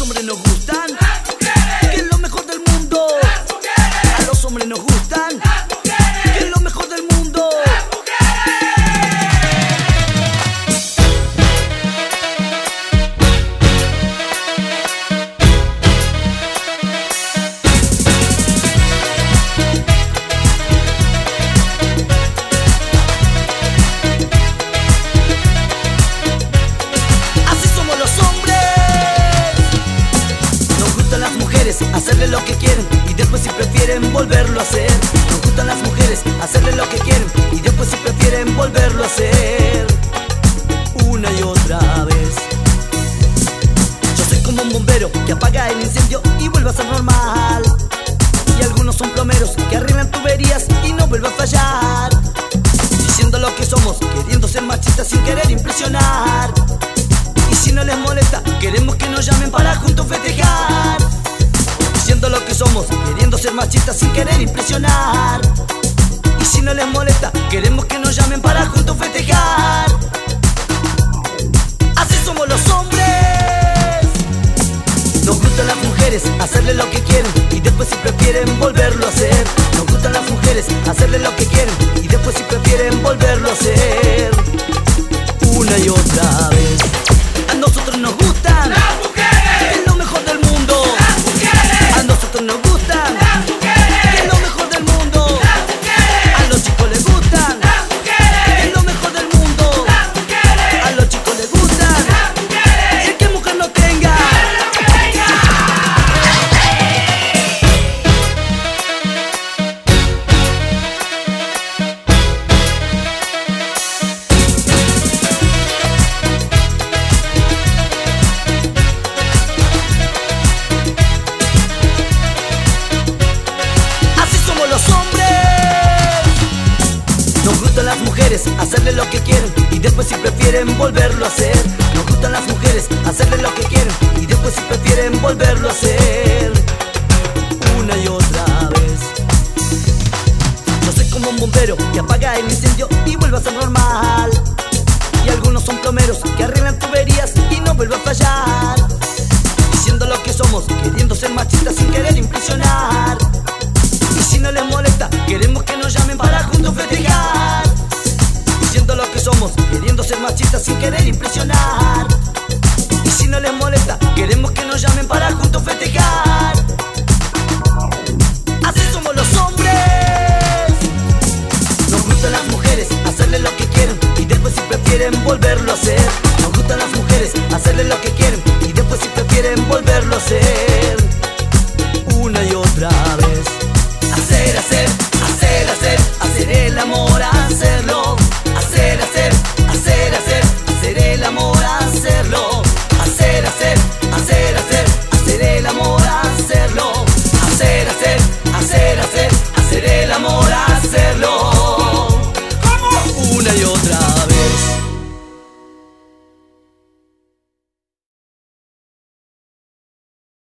hombres nos gustan las mujeres, que es lo mejor del mundo. Las mujeres. A los hombres nos gustan las mujeres, que es lo mejor del mundo. Las hacerle lo que quieren y después si prefieren volverlo a hacer. Nos gustan las mujeres, hacerle lo que quieren y después si prefieren volverlo a hacer. Una y otra vez. Yo soy como un bombero que apaga el incendio y vuelve a ser normal. Y algunos son plomeros que arreglan tuberías y no vuelve a fallar. Diciendo lo que somos, queriendo ser machistas sin querer impresionar. Y si no les molesta, queremos que nos llamen para juntos festejar. Diciendo lo que somos, queriendo ser machistas sin querer impresionar. Y si no les molesta, queremos que nos llamen para juntos festejar. Así somos los hombres. Nos gustan las mujeres, hacerle lo que quieren y después si prefieren volverlo a hacer. Nos gustan las mujeres, hacerle lo que quieren y después si prefieren volverlo a hacer. Una y otra vez. A nosotros nos gustan las mujeres, es lo mejor del mundo. A nosotros nos gustan las mujeres, que es lo mejor del mundo. Las mujeres. A los chicos les gustan las mujeres, que es lo mejor del mundo. Las mujeres. A los chicos les gustan las mujeres, el que mujer no tenga. Los hombres. Nos gustan las mujeres, hacerle lo que quieren y después si prefieren volverlo a hacer. Nos gustan las mujeres, hacerle lo que quieren y después si prefieren volverlo a hacer. Una y otra vez. Yo soy como un bombero que apaga el incendio y vuelve a ser normal. Y algunos son plomeros que arreglan tuberías y no vuelve a fallar. Diciendo lo que somos, queriendo ser machistas sin querer impresionar. Y si no les molesta, queremos que nos llamen para juntos festejar. Diciendo lo que somos, queriendo ser machistas sin querer impresionar. Y si no les molesta, queremos que nos llamen para juntos festejar. Así somos los hombres. Nos gustan las mujeres, hacerle lo que quieren y después si prefieren volverlo a hacer. Nos gustan las mujeres, hacerle lo que quieren